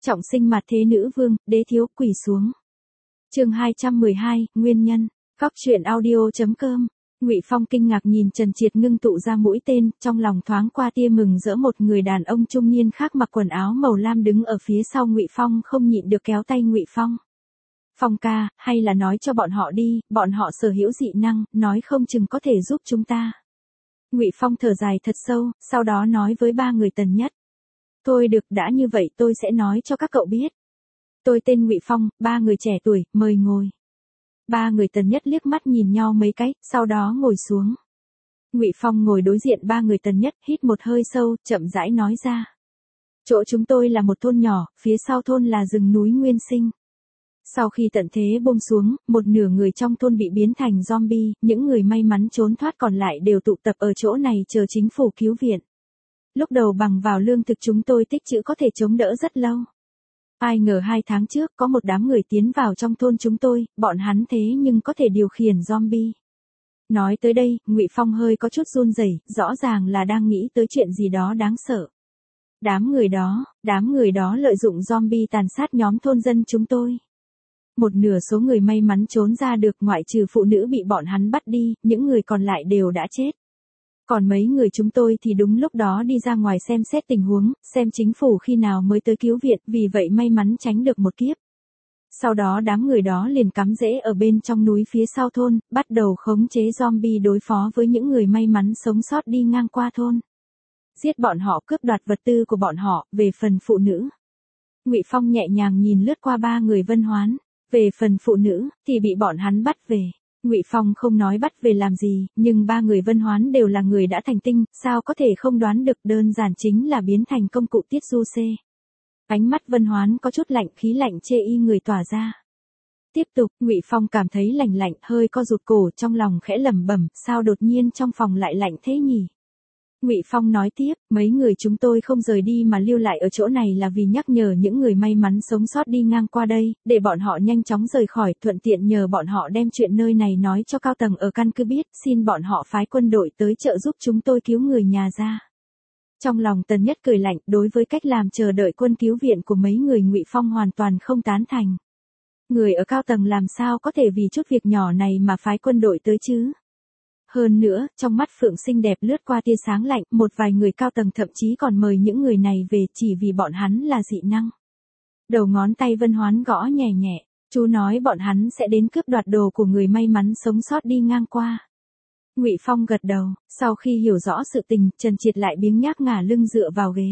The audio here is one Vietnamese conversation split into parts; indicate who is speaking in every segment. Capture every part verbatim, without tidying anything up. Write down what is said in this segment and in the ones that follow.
Speaker 1: Trọng sinh mặt thế nữ vương, đế thiếu quỳ xuống. Chương hai trăm mười hai, nguyên nhân. Góc truyện audio.com. Ngụy Phong kinh ngạc nhìn Trần Triệt ngưng tụ ra mũi tên, trong lòng thoáng qua tia mừng rỡ. Một người đàn ông trung niên khác mặc quần áo màu lam đứng ở phía sau Ngụy Phong, không nhịn được kéo tay Ngụy Phong. Phong ca, hay là nói cho bọn họ đi, bọn họ sở hữu dị năng, nói không chừng có thể giúp chúng ta. Ngụy Phong thở dài thật sâu, sau đó nói với ba người Tần Nhất. Thôi được, đã như vậy tôi sẽ nói cho các cậu biết. Tôi tên Ngụy Phong, ba người trẻ tuổi, mời ngồi. Ba người Tần Nhất liếc mắt nhìn nhau mấy cái, sau đó ngồi xuống. Ngụy Phong ngồi đối diện ba người Tần Nhất, hít một hơi sâu, chậm rãi nói ra. Chỗ chúng tôi là một thôn nhỏ, phía sau thôn là rừng núi nguyên sinh. Sau khi tận thế buông xuống, một nửa người trong thôn bị biến thành zombie, những người may mắn trốn thoát còn lại đều tụ tập ở chỗ này chờ chính phủ cứu viện. Lúc đầu bằng vào lương thực chúng tôi tích trữ có thể chống đỡ rất lâu. Ai ngờ hai tháng trước có một đám người tiến vào trong thôn chúng tôi, bọn hắn thế nhưng có thể điều khiển zombie. Nói tới đây, Ngụy Phong hơi có chút run rẩy, rõ ràng là đang nghĩ tới chuyện gì đó đáng sợ. Đám người đó, đám người đó lợi dụng zombie tàn sát nhóm thôn dân chúng tôi. Một nửa số người may mắn trốn ra được, ngoại trừ phụ nữ bị bọn hắn bắt đi, những người còn lại đều đã chết. Còn mấy người chúng tôi thì đúng lúc đó đi ra ngoài xem xét tình huống, xem chính phủ khi nào mới tới cứu viện, vì vậy may mắn tránh được một kiếp. Sau đó đám người đó liền cắm rễ ở bên trong núi phía sau thôn, bắt đầu khống chế zombie đối phó với những người may mắn sống sót đi ngang qua thôn. Giết bọn họ, cướp đoạt vật tư của bọn họ. Về phần phụ nữ, Ngụy Phong nhẹ nhàng nhìn lướt qua ba người Vân Hoán. Về phần phụ nữ, thì bị bọn hắn bắt về. Ngụy Phong không nói bắt về làm gì, nhưng ba người Vân Hoán đều là người đã thành tinh, sao có thể không đoán được, đơn giản chính là biến thành công cụ tiết du xê. Ánh mắt Vân Hoán có chút lạnh, khí lạnh chê y người tỏa ra. Tiếp tục, Ngụy Phong cảm thấy lạnh lạnh, hơi co rụt cổ, trong lòng khẽ lẩm bẩm, sao đột nhiên trong phòng lại lạnh thế nhỉ? Ngụy Phong nói tiếp, mấy người chúng tôi không rời đi mà lưu lại ở chỗ này là vì nhắc nhở những người may mắn sống sót đi ngang qua đây, để bọn họ nhanh chóng rời khỏi, thuận tiện nhờ bọn họ đem chuyện nơi này nói cho cao tầng ở căn cứ biết, xin bọn họ phái quân đội tới trợ giúp chúng tôi cứu người nhà ra. Trong lòng Tần Nhất cười lạnh, đối với cách làm chờ đợi quân cứu viện của mấy người Ngụy Phong hoàn toàn không tán thành. Người ở cao tầng làm sao có thể vì chút việc nhỏ này mà phái quân đội tới chứ? Hơn nữa, trong mắt Phượng xinh đẹp lướt qua tia sáng lạnh, một vài người cao tầng thậm chí còn mời những người này về chỉ vì bọn hắn là dị năng. Đầu ngón tay Vân Hoán gõ nhẹ nhẹ, chú nói bọn hắn sẽ đến cướp đoạt đồ của người may mắn sống sót đi ngang qua. Ngụy Phong gật đầu, sau khi hiểu rõ sự tình, Trần Triệt lại biếng nhác ngả lưng dựa vào ghế.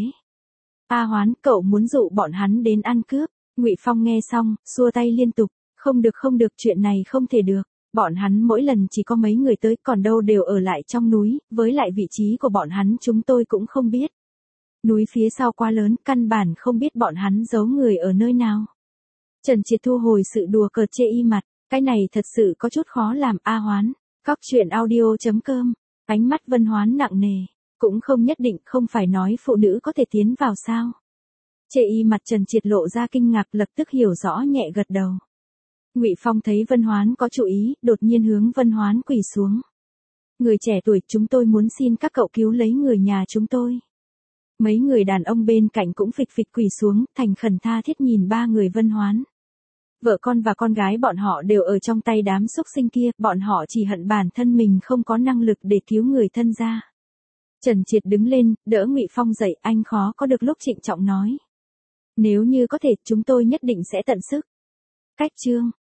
Speaker 1: A Hoán, cậu muốn dụ bọn hắn đến ăn cướp. Ngụy Phong nghe xong, xua tay liên tục, không được không được, chuyện này không thể được. Bọn hắn mỗi lần chỉ có mấy người tới, còn đâu đều ở lại trong núi, với lại vị trí của bọn hắn chúng tôi cũng không biết. Núi phía sau quá lớn, căn bản không biết bọn hắn giấu người ở nơi nào. Trần Triệt thu hồi sự đùa cợt chê y mặt, cái này thật sự có chút khó làm. A Hoán. Góc truyện audio.com. Ánh mắt Vân Hoán nặng nề, cũng không nhất định, không phải nói phụ nữ có thể tiến vào sao? Chê y mặt Trần Triệt lộ ra kinh ngạc, lập tức hiểu rõ nhẹ gật đầu. Ngụy Phong thấy Vân Hoán có chú ý, đột nhiên hướng Vân Hoán quỳ xuống. Người trẻ tuổi, chúng tôi muốn xin các cậu cứu lấy người nhà chúng tôi. Mấy người đàn ông bên cạnh cũng phịch phịch quỳ xuống, thành khẩn tha thiết nhìn ba người Vân Hoán. Vợ con và con gái bọn họ đều ở trong tay đám xúc sinh kia, bọn họ chỉ hận bản thân mình không có năng lực để cứu người thân ra. Trần Triệt đứng lên, đỡ Ngụy Phong dậy, anh khó có được lúc trịnh trọng nói. Nếu như có thể, chúng tôi nhất định sẽ tận sức. Cách chương.